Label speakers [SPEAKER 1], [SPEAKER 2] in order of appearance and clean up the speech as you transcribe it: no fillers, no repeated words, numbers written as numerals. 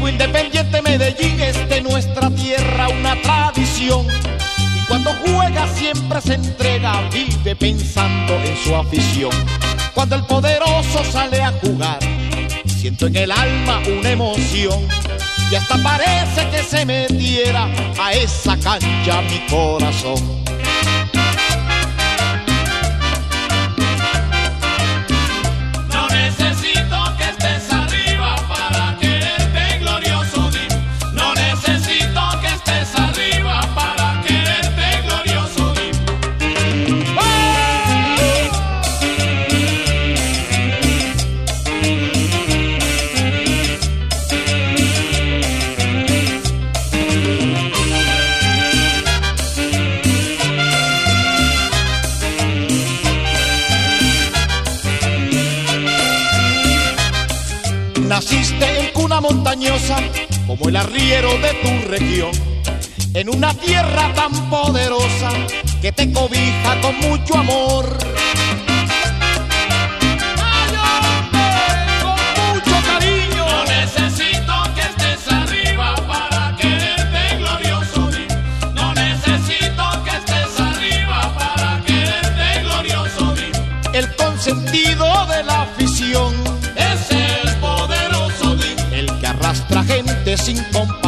[SPEAKER 1] Independiente Medellín es de nuestra tierra una tradición. Y cuando juega siempre se entrega, vive pensando en su afición. Cuando el poderoso sale a jugar, siento en el alma una emoción. Y hasta parece que se metiera a esa cancha mi corazón. Naciste en cuna montañosa como el arriero de tu región, en una tierra tan poderosa que te cobija con mucho amor. ¡Ay, hombre! Con mucho cariño.
[SPEAKER 2] No necesito que estés arriba para quererte glorioso. No necesito que estés arriba para quererte glorioso.
[SPEAKER 1] El consentido de la afición,
[SPEAKER 2] es el poderoso,
[SPEAKER 1] el que arrastra gente sin compasión.